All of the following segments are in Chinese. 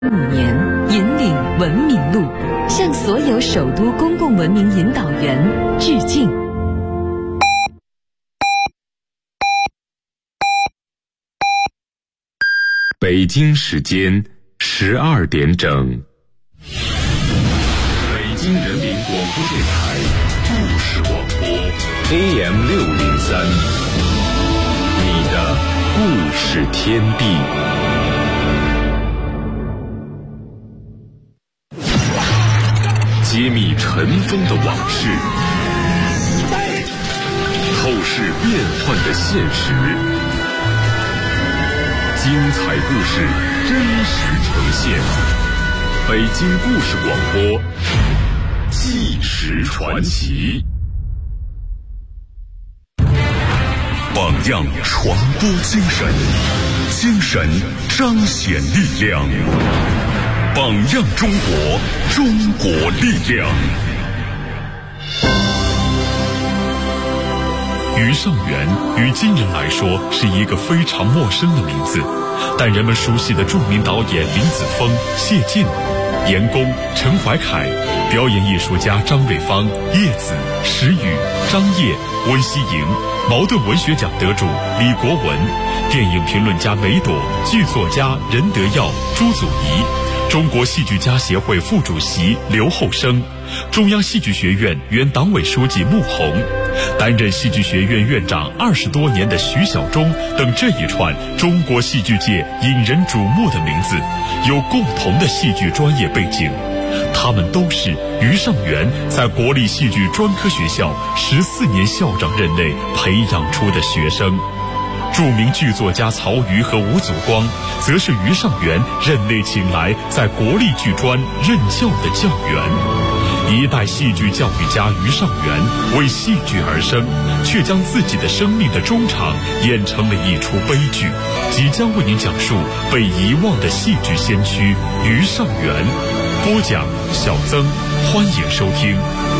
5年，引领文明路，向所有首都公共文明引导员致敬。 北京时间12点整。北京人民广播电台故事广播 AM603， 你的故事天地。揭秘尘封的往事，透视变幻的现实，精彩故事真实呈现。北京故事广播，纪实传奇。榜样传播精神，精神彰显力量。榜样中国，中国力量。于尚元于今人来说是一个非常陌生的名字，但人们熟悉的著名导演林子峰、谢晋、严工、陈怀凯，表演艺术家张瑞芳、叶子、石宇、张烨、温希莹，茅盾文学奖得主李国文，电影评论家梅朵，剧作家任德耀、朱祖仪，中国戏剧家协会副主席刘厚生，中央戏剧学院原党委书记穆虹，担任戏剧学院院长20多年的徐小忠等这一串中国戏剧界引人瞩目的名字，有共同的戏剧专业背景。他们都是于尚元在国立戏剧专科学校14年校长任内培养出的学生。著名剧作家曹禺和吴祖光，则是于尚元任内请来在国立剧专任教的教员。一代戏剧教育家于尚元为戏剧而生，却将自己的生命的中场演成了一出悲剧。即将为您讲述被遗忘的戏剧先驱于尚元。播讲小曾，欢迎收听。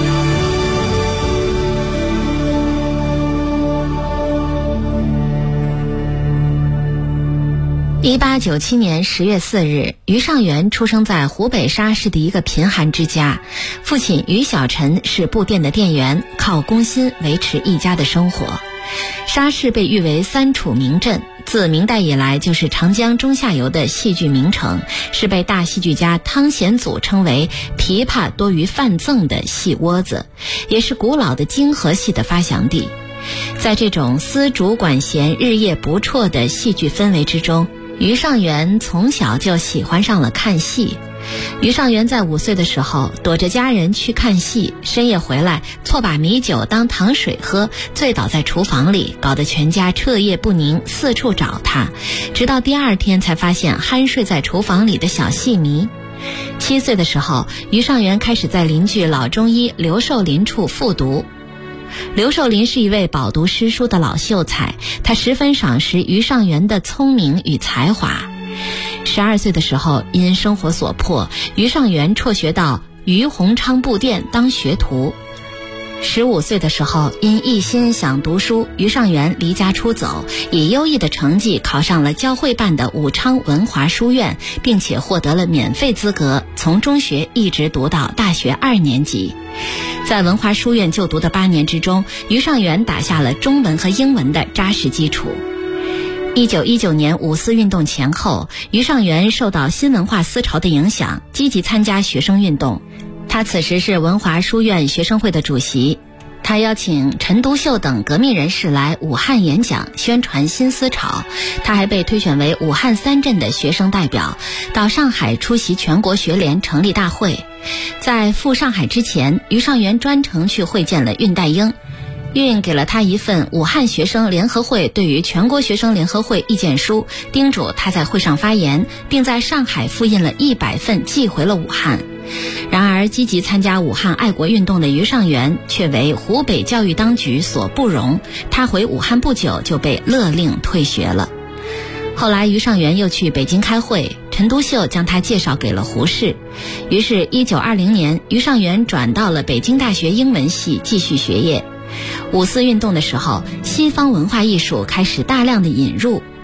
1897年10月4日，于尚元出生在湖北沙市的一个贫寒之家，父亲于小臣是布店的店员，靠工薪维持一家的生活。沙市被誉为3楚名镇，自明代以来就是长江中下游的戏剧名城，是被大戏剧家汤显祖称为琵琶多于范赠的戏窝子，也是古老的京和戏的发祥地。在这种丝竹管弦日夜不辍的戏剧氛围之中，于尚元从小就喜欢上了看戏。于尚元在5岁的时候躲着家人去看戏，深夜回来错把米酒当糖水喝，醉倒在厨房里，搞得全家彻夜不宁，四处找他，直到第2天才发现酣睡在厨房里的小戏迷。7岁的时候，于尚元开始在邻居老中医刘寿林处复读。刘寿林是一位饱读诗书的老秀才，他十分赏识于尚元的聪明与才华。12岁的时候，因生活所迫，于尚元辍学到于鸿昌布店当学徒。15岁的时候，因一心想读书，于尚元离家出走，以优异的成绩考上了教会办的武昌文华书院，并且获得了免费资格，从中学一直读到大学2年级。在文华书院就读的8年之中，于尚元打下了中文和英文的扎实基础。1919年5四运动前后，于尚元受到新文化思潮的影响，积极参加学生运动。他此时是文华书院学生会的主席，他邀请陈独秀等革命人士来武汉演讲，宣传新思潮。他还被推选为武汉3镇的学生代表，到上海出席全国学联成立大会。在赴上海之前，于尚元专程去会见了恽代英，恽给了他一份武汉学生联合会对于全国学生联合会意见书，叮嘱他在会上发言，并在上海复印了100份寄回了武汉。然而积极参加武汉爱国运动的于尚元却为湖北教育当局所不容，他回武汉不久就被勒令退学了。后来于尚元又去北京开会，陈独秀将他介绍给了胡适，于是1920年于尚元转到了北京大学英文系继续学业。5四运动的时候，西方文化艺术开始大量的引入，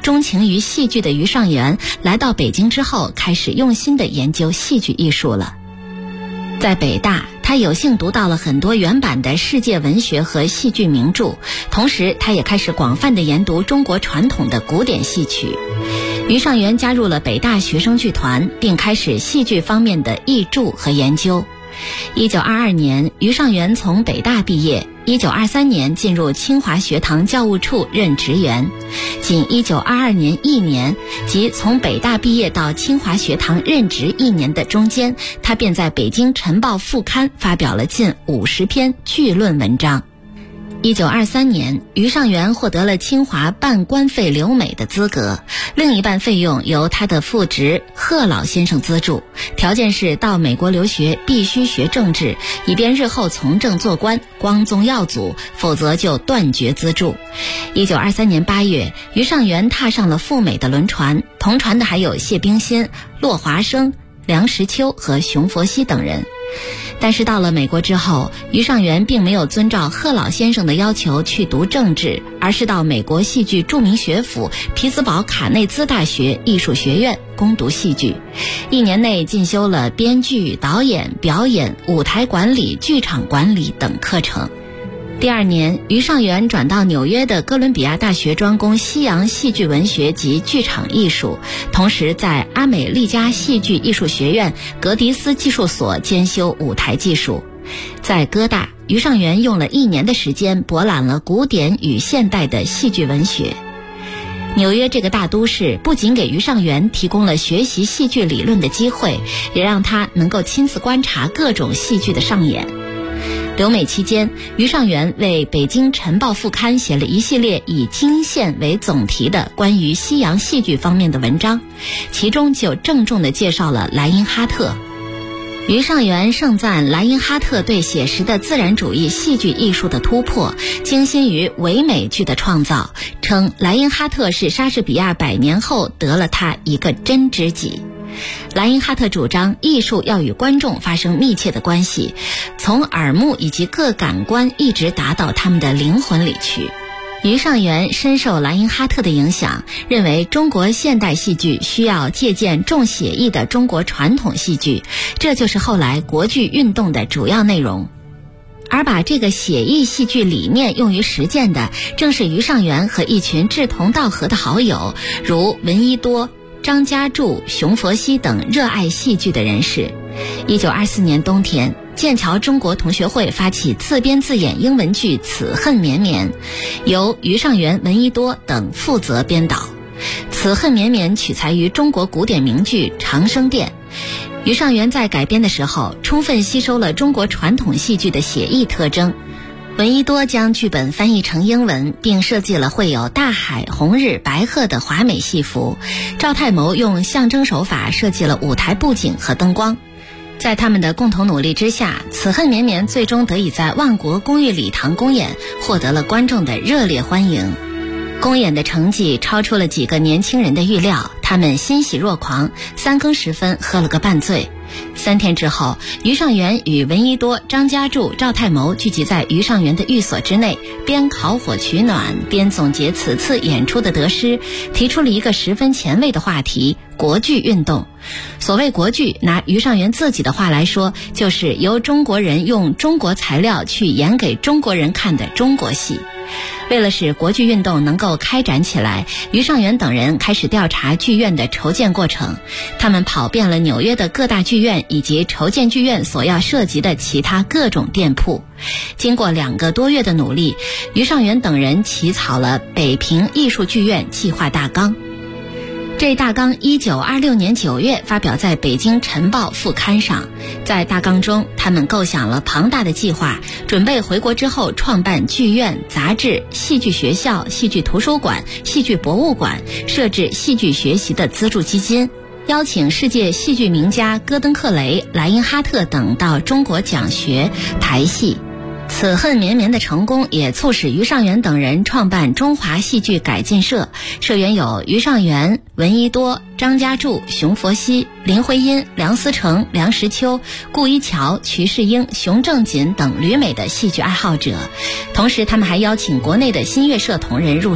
钟情于戏剧的于尚元来到北京之后，开始用心地研究戏剧艺术了。在北大，他有幸读到了很多原版的世界文学和戏剧名著，同时他也开始广泛地研读中国传统的古典戏曲。于尚元加入了北大学生剧团，并开始戏剧方面的译著和研究。1922年，于尚元从北大毕业，1923年进入清华学堂教务处任职员。仅1922年1年，即从北大毕业到清华学堂任职1年的中间，他便在北京晨报副刊发表了近50篇剧论文章。1923年，于尚元获得了清华半官费留美的资格，另一半费用由他的父执贺老先生资助，条件是到美国留学必须学政治，以便日后从政做官，光宗耀祖，否则就断绝资助。1923年8月，于尚元踏上了赴美的轮船，同船的还有谢冰心、骆华生、梁实秋和熊佛熙等人。但是到了美国之后，于尚元并没有遵照贺老先生的要求去读政治，而是到美国戏剧著名学府匹兹堡卡内兹大学艺术学院攻读戏剧，1年内进修了编剧、导演、表演、舞台管理、剧场管理等课程。第2年，于尚元转到纽约的哥伦比亚大学专攻西洋戏剧文学及剧场艺术，同时在阿美利加戏剧艺术学院格迪斯技术所兼修舞台技术。在哥大，于尚元用了1年的时间博览了古典与现代的戏剧文学。纽约这个大都市不仅给于尚元提供了学习戏剧理论的机会，也让他能够亲自观察各种戏剧的上演。留美期间，于尚元为北京晨报副刊写了一系列以京县为总题的关于西洋戏剧方面的文章，其中就郑重地介绍了莱因哈特。于尚元盛赞莱因哈特对写实的自然主义戏剧艺术的突破，精心于唯美剧的创造，称莱因哈特是莎士比亚100年后得了他一个真知己。莱因哈特主张艺术要与观众发生密切的关系，从耳目以及各感官一直达到他们的灵魂里去。于尚元深受莱因哈特的影响，认为中国现代戏剧需要借鉴重写意的中国传统戏剧，这就是后来国剧运动的主要内容。而把这个写意戏剧理念用于实践的，正是于尚元和一群志同道合的好友，如闻一多、张家柱、熊佛熙等热爱戏剧的人士。1924年冬天，剑桥中国同学会发起自编自演英文剧《此恨绵绵》，由于尚元、闻一多等负责编导。《此恨绵绵》取材于中国古典名剧《长生殿》。于尚元在改编的时候，充分吸收了中国传统戏剧的写意特征。闻一多将剧本翻译成英文，并设计了绘有大海、红日、白鹤的华美戏服。赵太谋用象征手法设计了舞台布景和灯光。在他们的共同努力之下，《此恨绵绵》最终得以在万国公寓礼堂公演，获得了观众的热烈欢迎。公演的成绩超出了几个年轻人的预料，他们欣喜若狂，3更时分喝了个半醉。3天之后，于尚元与闻一多、张家柱、赵太谋聚集在于尚元的寓所之内，边烤火取暖，边总结此次演出的得失，提出了一个十分前卫的话题：国剧运动。所谓国剧，拿于尚元自己的话来说，就是由中国人用中国材料去演给中国人看的中国戏。为了使国剧运动能够开展起来，于尚元等人开始调查剧院的筹建过程。他们跑遍了纽约的各大剧院以及筹建剧院所要涉及的其他各种店铺。经过2个多月的努力，于尚元等人起草了北平艺术剧院计划大纲。这大纲1926年9月发表在北京晨报副刊上。在大纲中，他们构想了庞大的计划，准备回国之后创办剧院、杂志、戏剧学校、戏剧图书馆、戏剧博物馆，设置戏剧学习的资助基金，邀请世界戏剧名家戈登克雷、莱因哈特等到中国讲学、排戏。此恨绵绵的成功也促使于尚元等人创办中华戏剧改进社，社员有于尚元、闻一多、张家柱、熊佛熙、林徽因、梁思成、梁实秋、顾一桥、瞿世英、熊正锦等旅美的戏剧爱好者。同时他们还邀请国内的新月社同仁入社。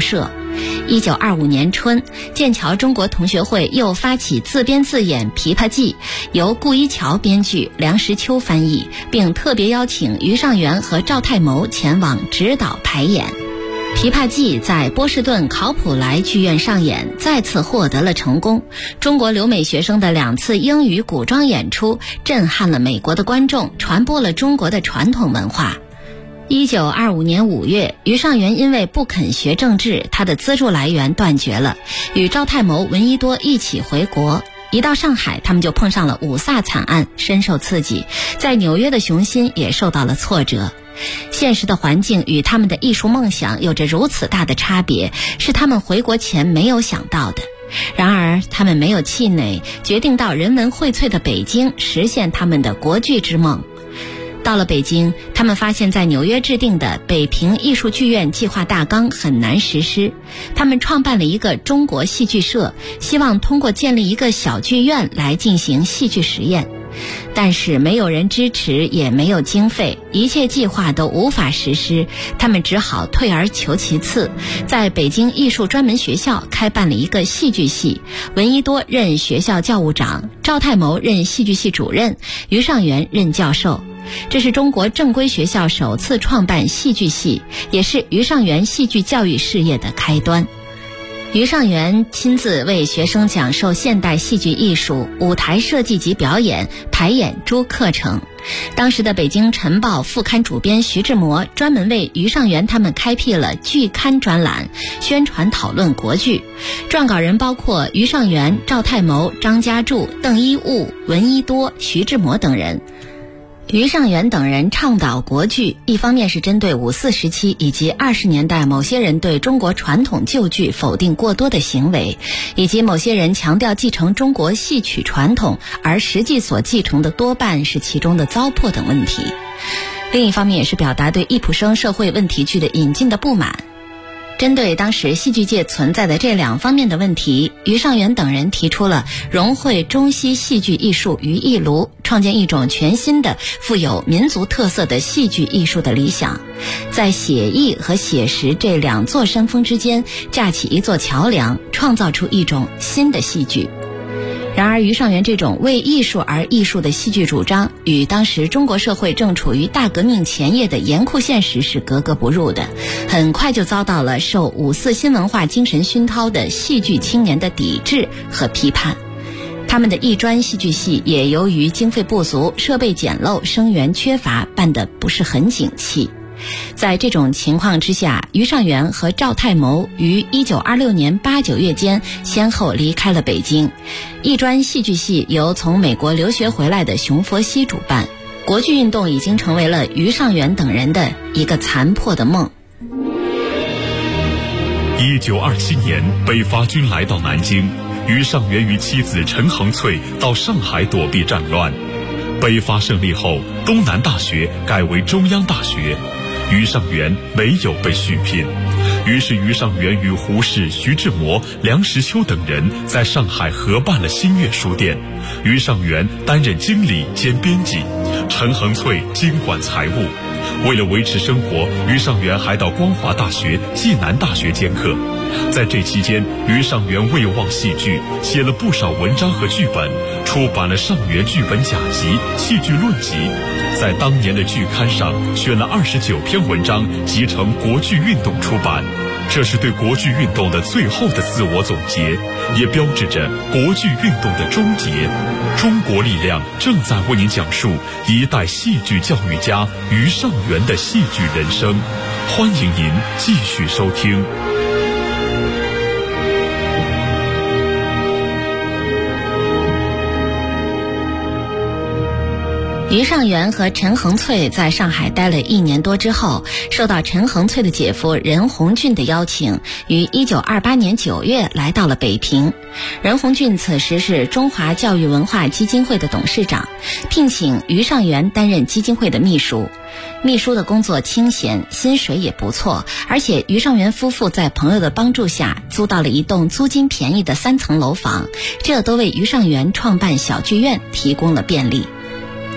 1925年春，剑桥中国同学会又发起自编自演《琵琶记》，由顾一樵编剧，梁实秋翻译，并特别邀请于尚元和赵太谋前往指导排演。《琵琶记》在波士顿考普莱剧院上演，再次获得了成功。中国留美学生的2次英语古装演出震撼了美国的观众，传播了中国的传统文化。1925年5月，于尚元因为不肯学政治，他的资助来源断绝了，与赵太谋、闻一多一起回国。一到上海，他们就碰上了五卅惨案，深受刺激，在纽约的雄心也受到了挫折。现实的环境与他们的艺术梦想有着如此大的差别，是他们回国前没有想到的。然而他们没有气馁，决定到人文荟萃的北京实现他们的国剧之梦。到了北京，他们发现在纽约制定的北平艺术剧院计划大纲很难实施，他们创办了一个中国戏剧社，希望通过建立一个小剧院来进行戏剧实验。但是没有人支持，也没有经费，一切计划都无法实施，他们只好退而求其次，在北京艺术专门学校开办了一个戏剧系，闻一多任学校教务长，赵太谋任戏剧系主任，于尚元任教授。这是中国正规学校首次创办戏剧系，也是于尚元戏剧教育事业的开端。于尚元亲自为学生讲授现代戏剧艺术、舞台设计及表演、排演诸课程。当时的北京晨报副刊主编徐志摩专门为于尚元他们开辟了剧刊专栏，宣传讨论国剧。撰稿人包括于尚元、赵太谋、张家柱、邓一悟、闻一多、徐志摩等人。于尚元等人倡导国剧，一方面是针对5·4时期以及20年代某些人对中国传统旧剧否定过多的行为，以及某些人强调继承中国戏曲传统，而实际所继承的多半是其中的糟粕等问题。另一方面也是表达对易卜生社会问题剧的引进的不满。针对当时戏剧界存在的这2方面的问题，于尚元等人提出了融汇中西戏剧艺术于一炉，创建一种全新的富有民族特色的戏剧艺术的理想，在写意和写实这2座山峰之间架起一座桥梁，创造出一种新的戏剧。然而于尚元这种为艺术而艺术的戏剧主张，与当时中国社会正处于大革命前夜的严酷现实是格格不入的，很快就遭到了受5·4新文化精神熏陶的戏剧青年的抵制和批判。他们的艺专戏剧系也由于经费不足、设备简陋、生源缺乏，办得不是很景气。在这种情况之下，于尚元和赵太谋于1926年8、9月间先后离开了北京。艺专戏剧系由从美国留学回来的熊佛西主办。国剧运动已经成为了于尚元等人的一个残破的梦。 1927年，北伐军来到南京，于尚元与妻子陈恒翠到上海躲避战乱。北伐胜利后，东南大学改为中央大学，于尚元没有被续聘，于是于尚元与胡适、徐志摩、梁实秋等人在上海合办了新月书店，于尚元担任经理兼编辑，陈恒翠经管财务。为了维持生活，于尚元还到光华大学、暨南大学兼课。在这期间，于尚元未忘戏剧，写了不少文章和剧本，出版了《尚元剧本甲集》《戏剧论集》，在当年的剧刊上选了29篇文章，集成国剧运动出版。这是对国剧运动的最后的自我总结，也标志着国剧运动的终结。中国力量正在为您讲述一代戏剧教育家于尚元的戏剧人生，欢迎您继续收听。 于尚元和陈恒翠在上海待了1年多之后，受到陈恒翠的姐夫任鸿俊的邀请，于1928年9月来到了北平。任鸿俊此时是中华教育文化基金会的董事长，聘请于尚元担任基金会的秘书。秘书的工作清闲，薪水也不错，而且于尚元夫妇在朋友的帮助下租到了一栋租金便宜的3层楼房，这都为于尚元创办小剧院提供了便利。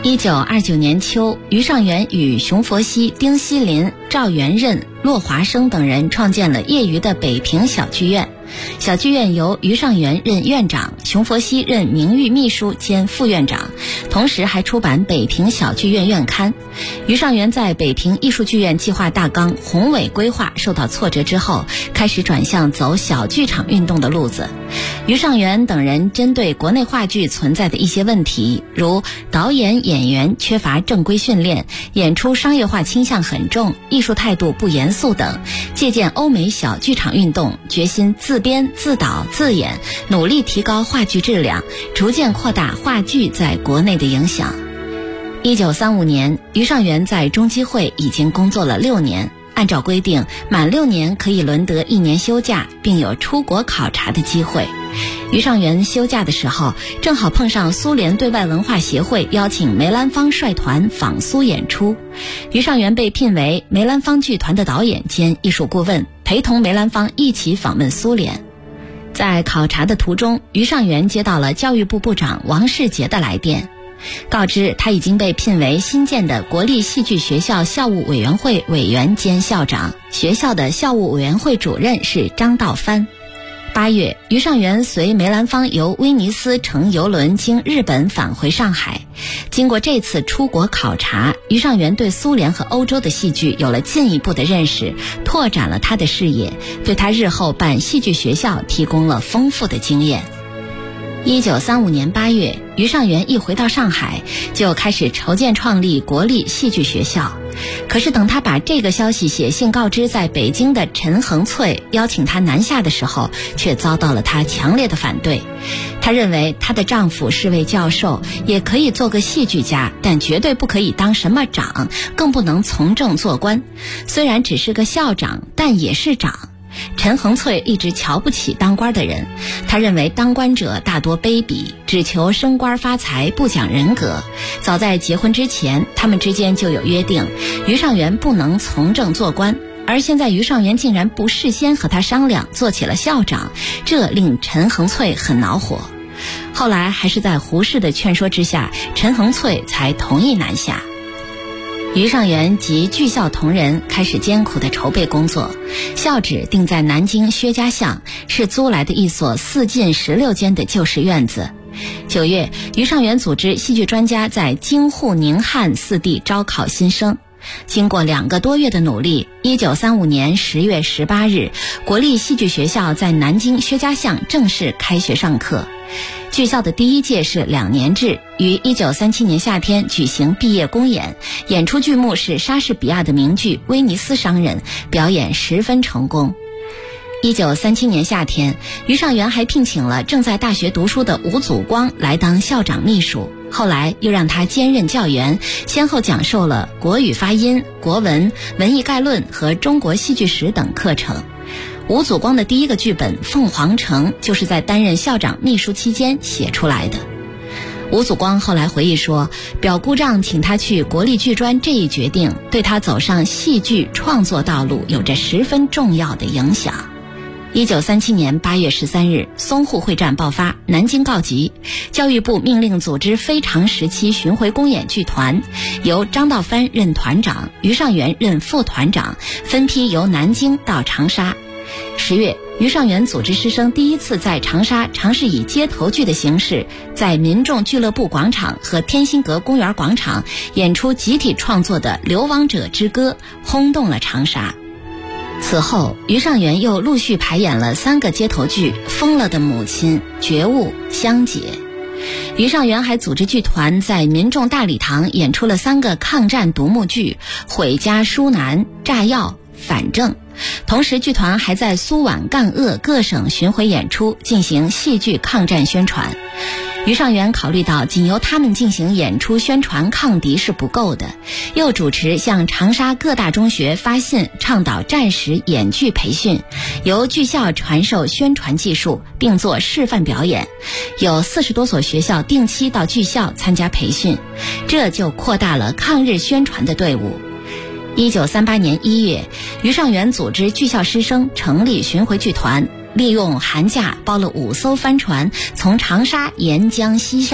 1929年秋，于尚元与熊佛西、丁锡林、赵元任、骆华生等人创建了业余的北平小剧院。小剧院由于尚元任院长，熊佛西任名誉秘书兼副院长，同时还出版北平小剧院院刊。于尚元在北平艺术剧院计划大纲宏伟规划受到挫折之后，开始转向走小剧场运动的路子。于尚元等人针对国内话剧存在的一些问题，如导演演员缺乏正规训练，演出商业化倾向很重，艺术态度不严肃等，借鉴欧美小剧场运动，决心自编自导自演，努力提高话剧质量，逐渐扩大话剧在国内的影响。1935年，于尚元在中基会已经工作了6年，按照规定，满6年可以轮得1年休假，并有出国考察的机会。于尚元休假的时候，正好碰上苏联对外文化协会邀请梅兰芳率团访苏演出，于尚元被聘为梅兰芳剧团的导演兼艺术顾问，陪同梅兰芳一起访问苏联。在考察的途中，于尚元接到了教育部部长王世杰的来电，告知他已经被聘为新建的国立戏剧学校校务委员会委员兼校长，学校的校务委员会主任是张道藩。8月，于尚元随梅兰芳由威尼斯乘邮轮经日本返回上海。经过这次出国考察，于尚元对苏联和欧洲的戏剧有了进一步的认识，拓展了他的视野，对他日后办戏剧学校提供了丰富的经验。1935年8月，于尚元一回到上海，就开始筹建创立国立戏剧学校。可是等他把这个消息写信告知在北京的陈恒翠，邀请他南下的时候，却遭到了他强烈的反对。他认为她的丈夫是位教授，也可以做个戏剧家，但绝对不可以当什么长，更不能从政做官。虽然只是个校长，但也是长。陈恒翠一直瞧不起当官的人，他认为当官者大多卑鄙，只求升官发财，不讲人格。早在结婚之前，他们之间就有约定，于尚元不能从政做官，而现在于尚元竟然不事先和他商量，做起了校长，这令陈恒翠很恼火。后来还是在胡适的劝说之下，陈恒翠才同意南下。于尚元及剧校同仁开始艰苦的筹备工作，校址定在南京薛家巷，是租来的一所4进16间的旧式院子。9月，于尚元组织戏剧专家在京沪宁汉4地招考新生。经过2个多月的努力，1935年10月18日，国立戏剧学校在南京薛家巷正式开学上课。剧校的第1届是2年制，于1937年夏天举行毕业公演，演出剧目是莎士比亚的名剧《威尼斯商人》，表演十分成功。1937年夏天，于尚元还聘请了正在大学读书的吴祖光来当校长秘书，后来又让他兼任教员，先后讲授了国语发音、国文、文艺概论和中国戏剧史等课程。吴祖光的第一个剧本《凤凰城》就是在担任校长秘书期间写出来的。吴祖光后来回忆说，表姑丈请他去国立剧专这一决定，对他走上戏剧创作道路有着十分重要的影响。1937年8月13日，淞沪会战爆发，南京告急，教育部命令组织非常时期巡回公演剧团，由张道藩任团长，于尚元任副团长，分批由南京到长沙。10月，于尚元组织师生第一次在长沙尝试以街头剧的形式，在民众俱乐部广场和天心阁公园广场演出集体创作的《流亡者之歌》，轰动了长沙。此后，于尚元又陆续排演了3个街头剧：《疯了的母亲》、《觉悟》、《香姐》。于尚元还组织剧团在民众大礼堂演出了3个抗战独幕剧：《毁家书男》、《炸药》、《反正》。同时，剧团还在苏皖赣鄂各省巡回演出，进行戏剧抗战宣传。于尚元考虑到仅由他们进行演出宣传抗敌是不够的，又主持向长沙各大中学发信，倡导战时演剧培训，由剧校传授宣传技术，并做示范表演。有40多所学校定期到剧校参加培训，这就扩大了抗日宣传的队伍。1938年1月，于尚元组织剧校师生成立巡回剧团，利用寒假包了5艘帆船，从长沙沿江西上。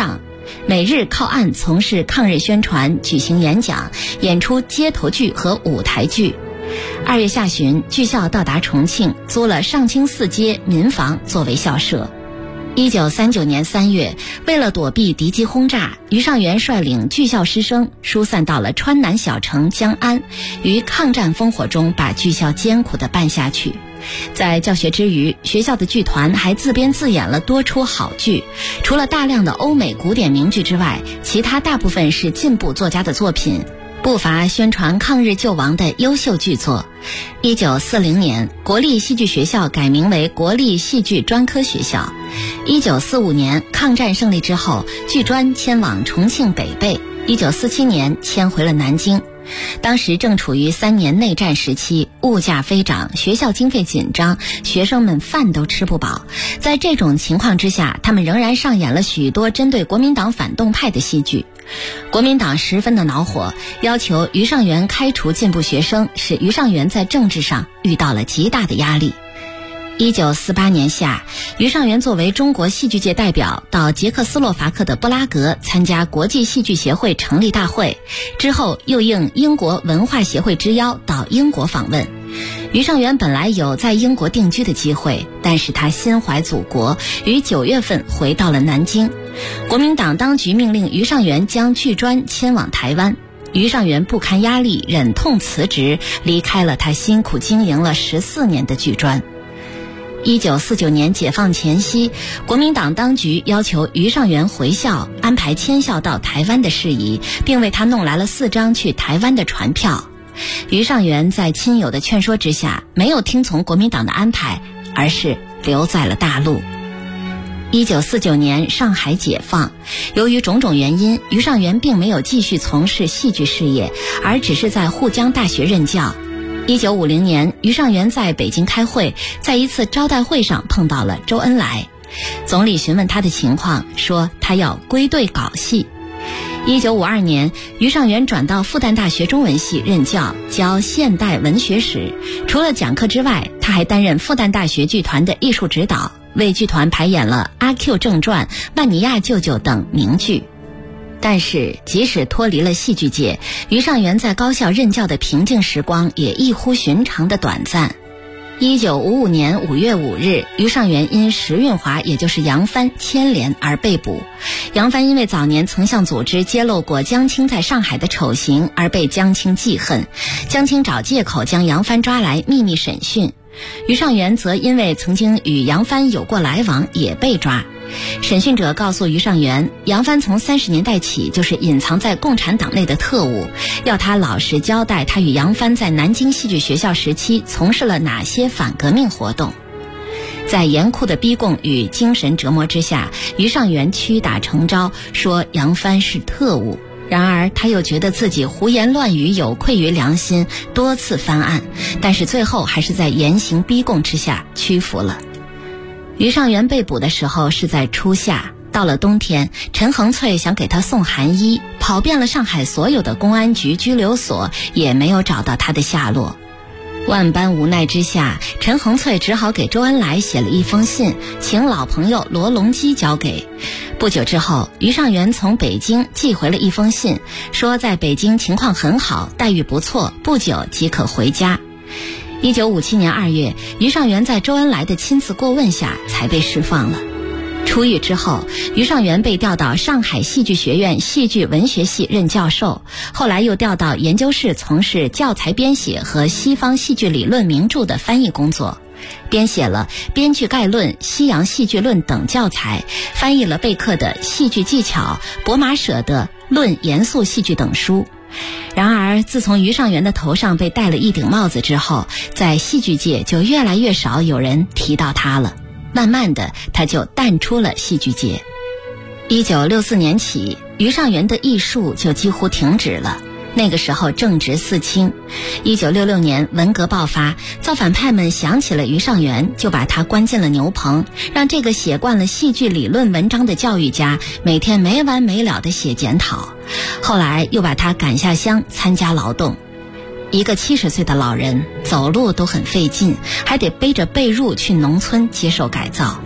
每日靠岸从事抗日宣传，举行演讲，演出街头剧和舞台剧。2月下旬，剧校到达重庆，租了上清寺街民房作为校舍。1939年3月，为了躲避敌机轰炸，于尚元率领剧校师生疏散到了川南小城江安，于抗战烽火中把剧校艰苦地办下去。在教学之余，学校的剧团还自编自演了多出好剧，除了大量的欧美古典名剧之外，其他大部分是进步作家的作品，不乏宣传抗日救亡的优秀剧作。1940年，国立戏剧学校改名为国立戏剧专科学校。1945年，抗战胜利之后，剧专迁往重庆北碚。1947年迁回了南京。当时正处于3年内战时期，物价飞涨，学校经费紧张，学生们饭都吃不饱。在这种情况之下，他们仍然上演了许多针对国民党反动派的戏剧。国民党十分的恼火，要求于尚元开除进步学生，使于尚元在政治上遇到了极大的压力。1948年夏，于尚元作为中国戏剧界代表到捷克斯洛伐克的布拉格参加国际戏剧协会成立大会，之后又应英国文化协会之邀到英国访问。于尚元本来有在英国定居的机会，但是他心怀祖国，于9月份回到了南京。国民党当局命令于尚元将剧专迁往台湾，于尚元不堪压力，忍痛辞职，离开了他辛苦经营了14年的剧专。1949年解放前夕，国民党当局要求于尚元回校，安排迁校到台湾的事宜，并为他弄来了4张去台湾的船票。于尚元在亲友的劝说之下，没有听从国民党的安排，而是留在了大陆。1949年上海解放，由于种种原因，于尚元并没有继续从事戏剧事业，而只是在沪江大学任教。1950年，于尚元在北京开会，在一次招待会上碰到了周恩来。总理询问他的情况，说他要归队搞戏。1952年，于尚元转到复旦大学中文系任教，教现代文学史。除了讲课之外，他还担任复旦大学剧团的艺术指导，为剧团排演了《阿 Q 正传》《万尼亚舅舅》等名剧。但是即使脱离了戏剧界，于尚元在高校任教的平静时光也异乎寻常的短暂。1955年5月5日，于尚元因石运华也就是杨帆牵连而被捕。杨帆因为早年曾向组织揭露过江青在上海的丑行而被江青记恨，江青找借口将杨帆抓来秘密审讯。于尚元则因为曾经与杨帆有过来往也被抓。审讯者告诉于尚元，杨帆从30年代起就是隐藏在共产党内的特务，要他老实交代他与杨帆在南京戏剧学校时期从事了哪些反革命活动。在严酷的逼供与精神折磨之下，于尚元屈打成招，说杨帆是特务。然而他又觉得自己胡言乱语有愧于良心，多次翻案，但是最后还是在严刑逼供之下屈服了。于尚元被捕的时候是在初夏，到了冬天，陈恒翠想给他送寒衣，跑遍了上海所有的公安局拘留所，也没有找到他的下落。万般无奈之下，陈恒翠只好给周恩来写了一封信，请老朋友罗隆基交给。不久之后，于尚元从北京寄回了一封信，说在北京情况很好，待遇不错，不久即可回家。1957年2月，于尚元在周恩来的亲自过问下才被释放了。出狱之后，于尚元被调到上海戏剧学院戏剧文学系任教授，后来又调到研究室从事教材编写和西方戏剧理论名著的翻译工作，编写了《编剧概论》《西洋戏剧论》等教材，翻译了贝克的《戏剧技巧》、博马舍的《论严肃戏剧》等书。然而自从于尚元的头上被戴了一顶帽子之后，在戏剧界就越来越少有人提到他了，慢慢的他就淡出了戏剧界。1964年起，于尚元的艺术就几乎停止了。那个时候正值四清，1966年文革爆发，造反派们想起了于尚元，就把他关进了牛棚，让这个写惯了戏剧理论文章的教育家每天没完没了地写检讨。后来又把他赶下乡参加劳动。一个70岁的老人走路都很费劲，还得背着被褥去农村接受改造。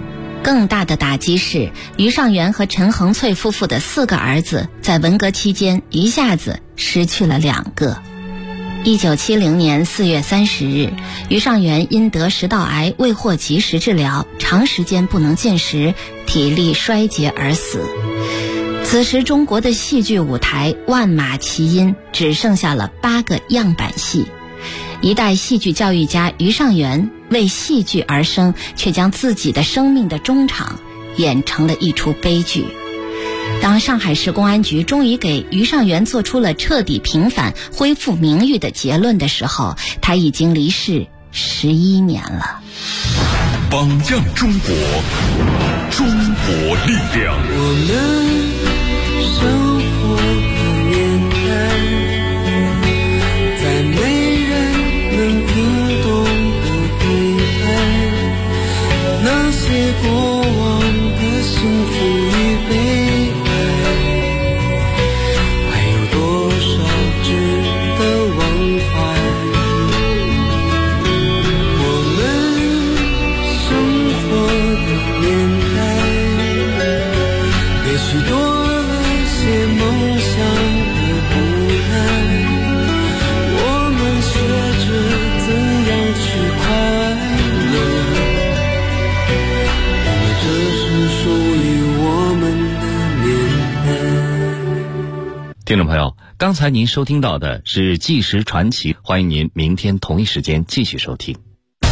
更大的打击是，于尚元和陈恒翠夫妇的4个儿子在文革期间一下子失去了2个。1970年4月30日，于尚元因得食道癌未获及时治疗，长时间不能进食，体力衰竭而死。此时中国的戏剧舞台万马齐喑，只剩下了8个样板戏。一代戏剧教育家于尚元为戏剧而生，却将自己的生命的中场演成了一出悲剧。当上海市公安局终于给于尚元做出了彻底平反、恢复名誉的结论的时候，他已经离世11年了。 榜样中国，中国力量。 我们生活的年代，在没人能听懂的对白，那些过往的幸福与悲哀，还有多少值得忘怀？我们生活的年代，也许多了些梦想的不安，我们学着怎样去快乐，因为这是属于我们的年代。 听众朋友，刚才您收听到的是纪实传奇，欢迎您明天同一时间继续收听。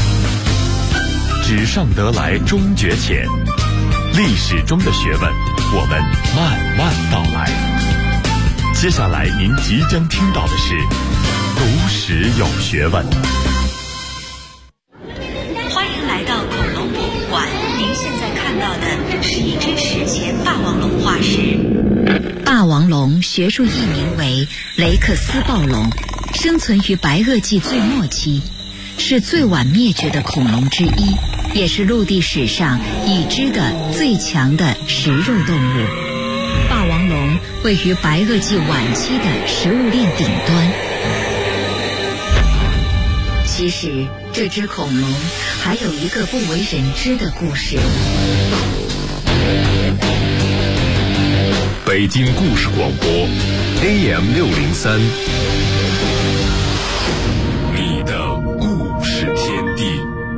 纸上得来终觉浅，历史中的学问，我们慢慢道来。接下来您即将听到的是读史有学问。 欢迎来到恐龙博物馆，您现在看到的是一只史前霸王龙化石。 霸王龙学术译名为雷克斯暴龙，生存于白垩纪最末期，是最晚灭绝的恐龙之一，也是陆地史上已知的最强的食肉动物。霸王龙位于白垩纪晚期的食物链顶端。其实这只恐龙还有一个不为人知的故事。 北京故事广播 AM603，你的故事天地。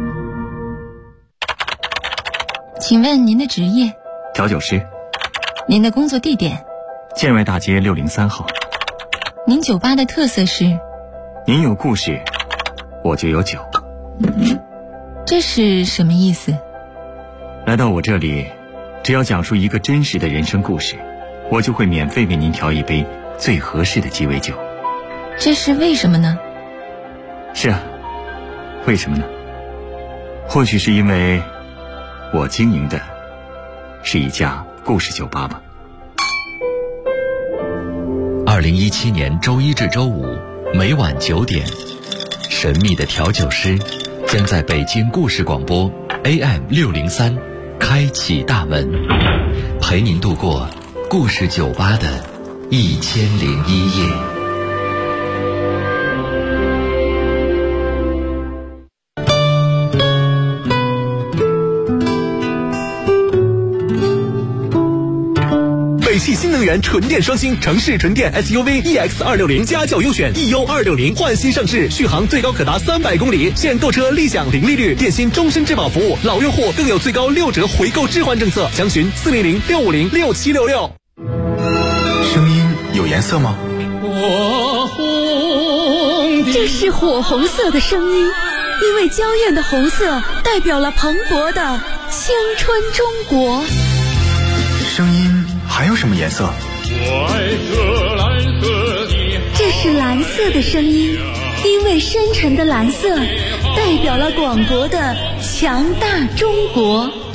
请问您的职业？ 调酒师。 您的工作地点？ 建瑞大街603号。 您酒吧的特色是？ 您有故事，我就有酒。 这是什么意思？ 来到我这里，只要讲述一个真实的人生故事，我就会免费为您调一杯最合适的鸡尾酒。 这是为什么呢？ 是啊，为什么呢？或许是因为我经营的是一家故事酒吧吧。 2017年周一至周五每晚9点，神秘的调酒师将在北京故事广播 AM603 开启大门，陪您度过故事酒吧的1001夜。 北汽新能源纯电双星城市纯电 SUV EX260家轿优选 EU260换新上市，续航最高可达300公里，现购车立享零利率，电信终身质保服务，老用户更有最高6折回购置换政策，详询400-650-6766。 声音有颜色吗？ 这是火红色的声音，因为娇艳的红色代表了蓬勃的青春中国。 声音还有什么颜色？ 这是蓝色的声音，因为深沉的蓝色代表了广博的强大中国。